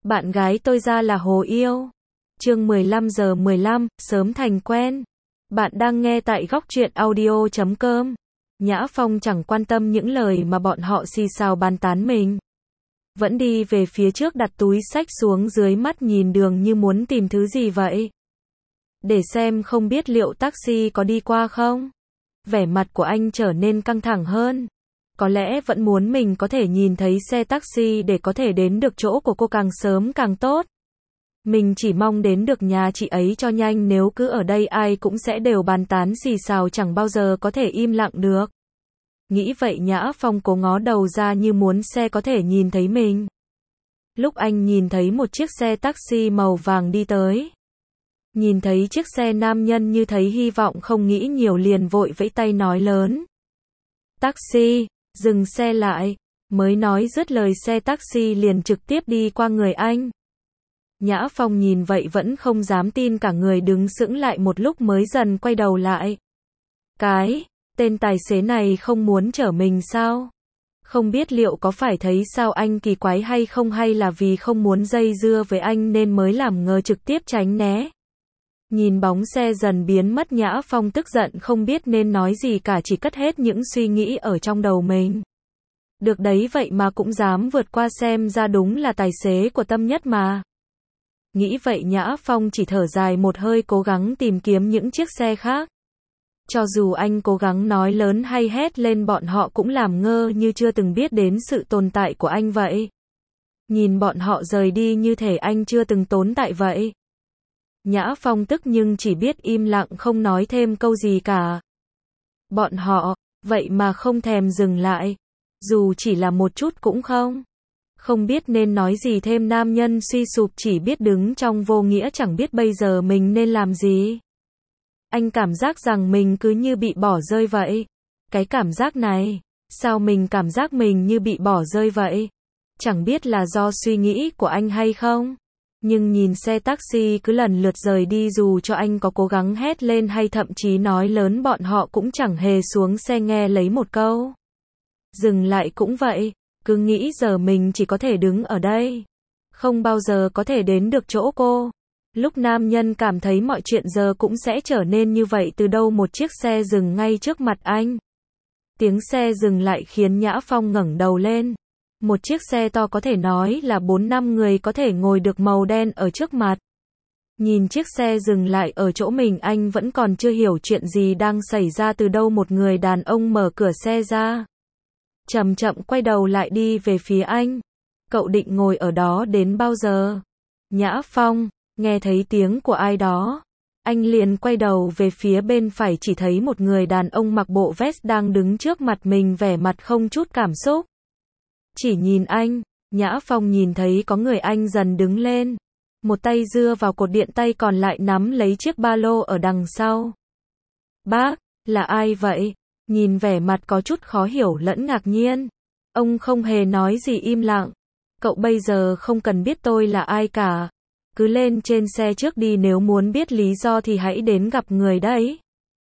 Bạn gái tôi ra là Hồ Yêu. Chương 15:15, sớm thành quen. Bạn đang nghe tại góc truyện audio.com. Nhã Phong chẳng quan tâm những lời mà bọn họ xì xào bàn tán mình. Vẫn đi về phía trước, đặt túi xách xuống dưới, mắt nhìn đường như muốn tìm thứ gì vậy. Để xem không biết liệu taxi có đi qua không. Vẻ mặt của anh trở nên căng thẳng hơn. Có lẽ vẫn muốn mình có thể nhìn thấy xe taxi để có thể đến được chỗ của cô càng sớm càng tốt. Mình chỉ mong đến được nhà chị ấy cho nhanh, nếu cứ ở đây ai cũng sẽ đều bàn tán xì xào, chẳng bao giờ có thể im lặng được. Nghĩ vậy Nhã Phong cố ngó đầu ra như muốn xe có thể nhìn thấy mình. Lúc anh nhìn thấy một chiếc xe taxi màu vàng đi tới. Nhìn thấy chiếc xe nam nhân như thấy hy vọng, không nghĩ nhiều liền vội vẫy tay nói lớn. Taxi, dừng xe lại. Mới nói dứt lời xe taxi liền trực tiếp đi qua người anh. Nhã Phong nhìn vậy vẫn không dám tin, cả người đứng sững lại một lúc mới dần quay đầu lại. Tên tài xế này không muốn chở mình sao? Không biết liệu có phải thấy sao anh kỳ quái hay không, hay là vì không muốn dây dưa với anh nên mới làm ngơ trực tiếp tránh né. Nhìn bóng xe dần biến mất, Nhã Phong tức giận không biết nên nói gì cả, chỉ cất hết những suy nghĩ ở trong đầu mình. Được đấy, vậy mà cũng dám vượt qua, xem ra đúng là tài xế của Tâm Nhất mà. Nghĩ vậy Nhã Phong chỉ thở dài một hơi, cố gắng tìm kiếm những chiếc xe khác. Cho dù anh cố gắng nói lớn hay hét lên, bọn họ cũng làm ngơ như chưa từng biết đến sự tồn tại của anh vậy. Nhìn bọn họ rời đi như thể anh chưa từng tồn tại vậy. Nhã Phong tức nhưng chỉ biết im lặng không nói thêm câu gì cả. Bọn họ, vậy mà không thèm dừng lại. Dù chỉ là một chút cũng không. Không biết nên nói gì thêm, nam nhân suy sụp chỉ biết đứng trong vô nghĩa, chẳng biết bây giờ mình nên làm gì. Anh cảm giác rằng mình cứ như bị bỏ rơi vậy. Cái cảm giác này, sao mình cảm giác mình như bị bỏ rơi vậy? Chẳng biết là do suy nghĩ của anh hay không? Nhưng nhìn xe taxi cứ lần lượt rời đi, dù cho anh có cố gắng hét lên hay thậm chí nói lớn, bọn họ cũng chẳng hề xuống xe nghe lấy một câu. Dừng lại cũng vậy, cứ nghĩ giờ mình chỉ có thể đứng ở đây. Không bao giờ có thể đến được chỗ cô. Lúc nam nhân cảm thấy mọi chuyện giờ cũng sẽ trở nên như vậy, từ đâu một chiếc xe dừng ngay trước mặt anh. Tiếng xe dừng lại khiến Nhã Phong ngẩng đầu lên. Một chiếc xe to có thể nói là 4-5 người có thể ngồi được, màu đen ở trước mặt. Nhìn chiếc xe dừng lại ở chỗ mình, anh vẫn còn chưa hiểu chuyện gì đang xảy ra, từ đâu một người đàn ông mở cửa xe ra. Chậm chậm quay đầu lại đi về phía anh. Cậu định ngồi ở đó đến bao giờ? Nhã Phong, nghe thấy tiếng của ai đó. Anh liền quay đầu về phía bên phải, chỉ thấy một người đàn ông mặc bộ vest đang đứng trước mặt mình, vẻ mặt không chút cảm xúc. Chỉ nhìn anh, Nhã Phong nhìn thấy có người, anh dần đứng lên. Một tay dưa vào cột điện, tay còn lại nắm lấy chiếc ba lô ở đằng sau. Bác, là ai vậy? Nhìn vẻ mặt có chút khó hiểu lẫn ngạc nhiên. Ông không hề nói gì, im lặng. Cậu bây giờ không cần biết tôi là ai cả. Cứ lên trên xe trước đi, nếu muốn biết lý do thì hãy đến gặp người đấy.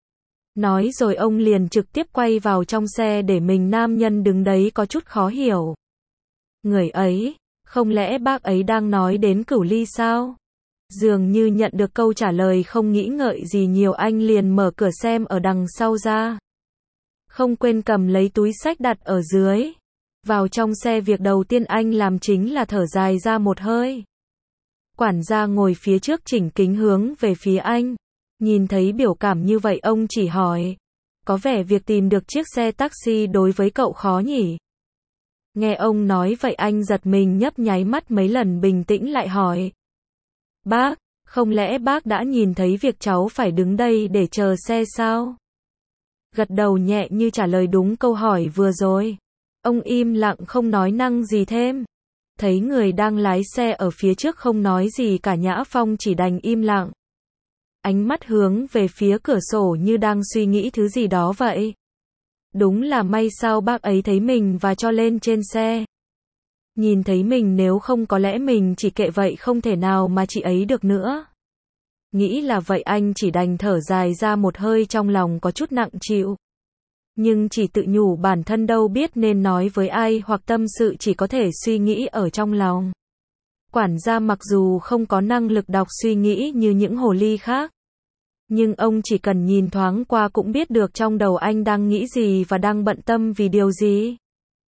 Nói rồi ông liền trực tiếp quay vào trong xe để mình. Nam nhân đứng đấy có chút khó hiểu. Người ấy, không lẽ bác ấy đang nói đến Cửu Ly sao? Dường như nhận được câu trả lời, không nghĩ ngợi gì nhiều, anh liền mở cửa xem ở đằng sau ra. Không quên cầm lấy túi xách đặt ở dưới. Vào trong xe, việc đầu tiên anh làm chính là thở dài ra một hơi. Quản gia ngồi phía trước chỉnh kính hướng về phía anh. Nhìn thấy biểu cảm như vậy, ông chỉ hỏi. Có vẻ việc tìm được chiếc xe taxi đối với cậu khó nhỉ? Nghe ông nói vậy, anh giật mình nhấp nháy mắt mấy lần, bình tĩnh lại hỏi. Bác, không lẽ bác đã nhìn thấy việc cháu phải đứng đây để chờ xe sao? Gật đầu nhẹ như trả lời đúng câu hỏi vừa rồi. Ông im lặng không nói năng gì thêm. Thấy người đang lái xe ở phía trước không nói gì cả, Nhã Phong chỉ đành im lặng. Ánh mắt hướng về phía cửa sổ như đang suy nghĩ thứ gì đó vậy. Đúng là may sao bác ấy thấy mình và cho lên trên xe. Nhìn thấy mình, nếu không có lẽ mình chỉ kệ vậy, không thể nào mà chị ấy được nữa. Nghĩ là vậy, anh chỉ đành thở dài ra một hơi, trong lòng có chút nặng chịu. Nhưng chỉ tự nhủ bản thân, đâu biết nên nói với ai hoặc tâm sự, chỉ có thể suy nghĩ ở trong lòng. Quản gia mặc dù không có năng lực đọc suy nghĩ như những hồ ly khác, nhưng ông chỉ cần nhìn thoáng qua cũng biết được trong đầu anh đang nghĩ gì và đang bận tâm vì điều gì.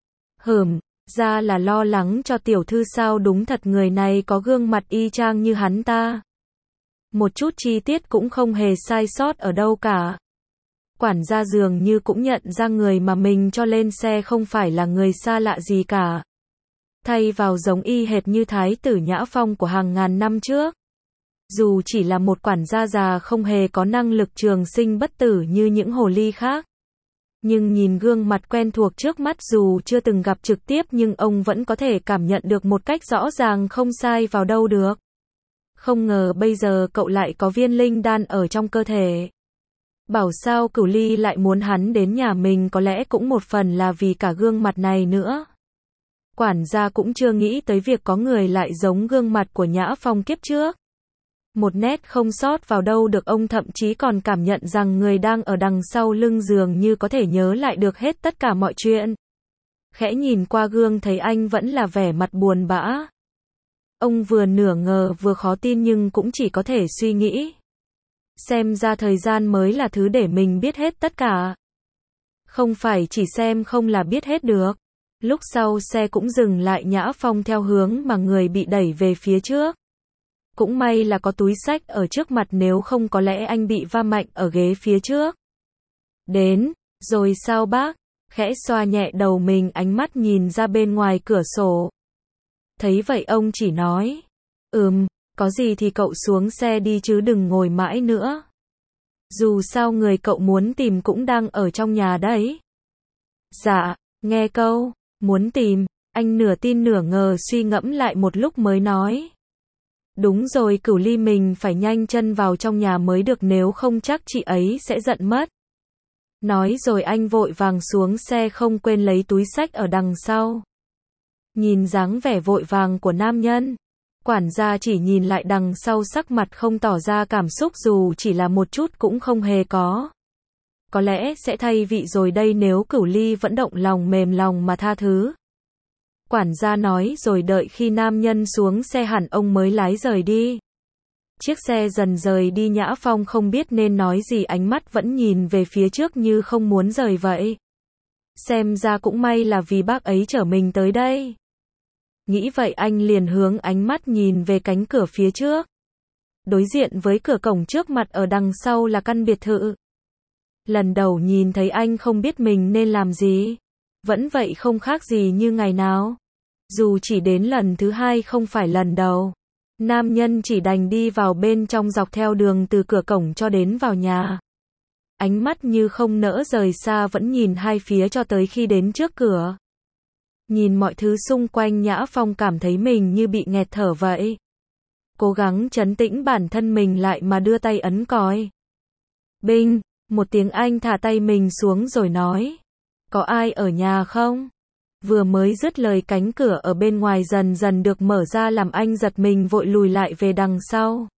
Ra là lo lắng cho tiểu thư sao, đúng thật người này có gương mặt y chang như hắn ta. Một chút chi tiết cũng không hề sai sót ở đâu cả. Quản gia dường như cũng nhận ra người mà mình cho lên xe không phải là người xa lạ gì cả. Thay vào giống y hệt như Thái tử Nhã Phong của hàng ngàn năm trước. Dù chỉ là một quản gia già không hề có năng lực trường sinh bất tử như những hồ ly khác. Nhưng nhìn gương mặt quen thuộc trước mắt dù chưa từng gặp trực tiếp nhưng ông vẫn có thể cảm nhận được một cách rõ ràng không sai vào đâu được. Không ngờ bây giờ cậu lại có viên linh đan ở trong cơ thể. Bảo sao Cửu Ly lại muốn hắn đến nhà mình, có lẽ cũng một phần là vì cả gương mặt này nữa. Quản gia cũng chưa nghĩ tới việc có người lại giống gương mặt của Nhã Phong kiếp trước. Một nét không sót vào đâu được, ông thậm chí còn cảm nhận rằng người đang ở đằng sau lưng dường như có thể nhớ lại được hết tất cả mọi chuyện. Khẽ nhìn qua gương thấy anh vẫn là vẻ mặt buồn bã. Ông vừa nửa ngờ vừa khó tin nhưng cũng chỉ có thể suy nghĩ. Xem ra thời gian mới là thứ để mình biết hết tất cả. Không phải chỉ xem không là biết hết được. Lúc sau xe cũng dừng lại, Nhã Phong theo hướng mà người bị đẩy về phía trước. Cũng may là có túi xách ở trước mặt, nếu không có lẽ anh bị va mạnh ở ghế phía trước. Đến, rồi sao bác? Khẽ xoa nhẹ đầu mình, ánh mắt nhìn ra bên ngoài cửa sổ. Thấy vậy ông chỉ nói, có gì thì cậu xuống xe đi chứ đừng ngồi mãi nữa. Dù sao người cậu muốn tìm cũng đang ở trong nhà đấy. Dạ, nghe câu, muốn tìm, anh nửa tin nửa ngờ suy ngẫm lại một lúc mới nói. Đúng rồi, Cửu Ly mình phải nhanh chân vào trong nhà mới được, nếu không chắc chị ấy sẽ giận mất. Nói rồi anh vội vàng xuống xe, không quên lấy túi xách ở đằng sau. Nhìn dáng vẻ vội vàng của nam nhân, quản gia chỉ nhìn lại đằng sau, sắc mặt không tỏ ra cảm xúc dù chỉ là một chút cũng không hề có. Có lẽ sẽ thay vị rồi đây nếu Cửu Ly vẫn động lòng mềm lòng mà tha thứ. Quản gia nói rồi đợi khi nam nhân xuống xe hẳn ông mới lái rời đi. Chiếc xe dần rời đi, Nhã Phong không biết nên nói gì, ánh mắt vẫn nhìn về phía trước như không muốn rời vậy. Xem ra cũng may là vì bác ấy chở mình tới đây. Nghĩ vậy anh liền hướng ánh mắt nhìn về cánh cửa phía trước. Đối diện với cửa cổng, trước mặt ở đằng sau là căn biệt thự. Lần đầu nhìn thấy anh không biết mình nên làm gì. Vẫn vậy không khác gì như ngày nào. Dù chỉ đến lần thứ hai không phải lần đầu. Nam nhân chỉ đành đi vào bên trong dọc theo đường từ cửa cổng cho đến vào nhà. Ánh mắt như không nỡ rời xa, vẫn nhìn hai phía cho tới khi đến trước cửa. Nhìn mọi thứ xung quanh, Nhã Phong cảm thấy mình như bị nghẹt thở vậy. Cố gắng trấn tĩnh bản thân mình lại mà đưa tay ấn còi. Binh, một tiếng, anh thả tay mình xuống rồi nói. Có ai ở nhà không? Vừa mới dứt lời, cánh cửa ở bên ngoài dần dần được mở ra làm anh giật mình, vội lùi lại về đằng sau.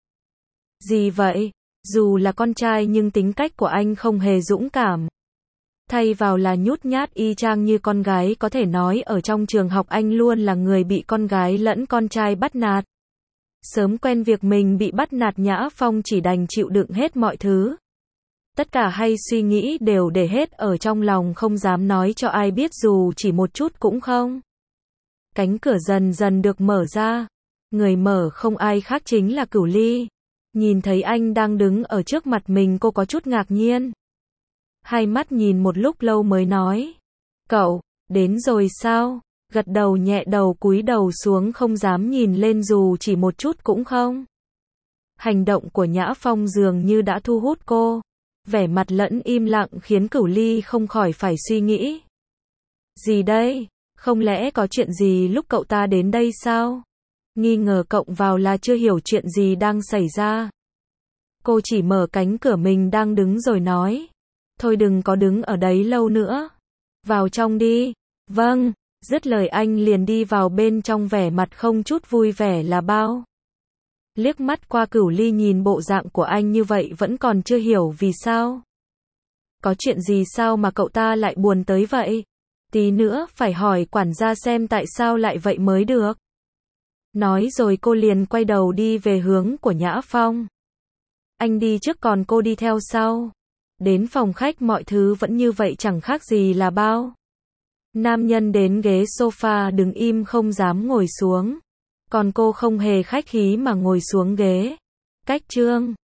Gì vậy? Dù là con trai nhưng tính cách của anh không hề dũng cảm. Thay vào là nhút nhát y chang như con gái, có thể nói ở trong trường học anh luôn là người bị con gái lẫn con trai bắt nạt. Sớm quen việc mình bị bắt nạt, Nhã Phong chỉ đành chịu đựng hết mọi thứ. Tất cả hay suy nghĩ đều để hết ở trong lòng, không dám nói cho ai biết dù chỉ một chút cũng không. Cánh cửa dần dần được mở ra. Người mở không ai khác chính là Cửu Ly. Nhìn thấy anh đang đứng ở trước mặt mình, cô có chút ngạc nhiên. Hai mắt nhìn một lúc lâu mới nói. Cậu, đến rồi sao? Gật đầu nhẹ đầu, cúi đầu xuống không dám nhìn lên dù chỉ một chút cũng không. Hành động của Nhã Phong dường như đã thu hút cô. Vẻ mặt lẫn im lặng khiến Cửu Ly không khỏi phải suy nghĩ. Gì đây? Không lẽ có chuyện gì lúc cậu ta đến đây sao? Nghi ngờ cộng vào là chưa hiểu chuyện gì đang xảy ra. Cô chỉ mở cánh cửa mình đang đứng rồi nói. Thôi đừng có đứng ở đấy lâu nữa. Vào trong đi. Vâng. Dứt lời anh liền đi vào bên trong, vẻ mặt không chút vui vẻ là bao. Liếc mắt qua, Cửu Ly nhìn bộ dạng của anh như vậy vẫn còn chưa hiểu vì sao. Có chuyện gì sao mà cậu ta lại buồn tới vậy? Tí nữa phải hỏi quản gia xem tại sao lại vậy mới được. Nói rồi cô liền quay đầu đi về hướng của Nhã Phong. Anh đi trước còn cô đi theo sau. Đến phòng khách mọi thứ vẫn như vậy chẳng khác gì là bao. Nam nhân đến ghế sofa đứng im không dám ngồi xuống. Còn cô không hề khách khí mà ngồi xuống ghế. Cách chương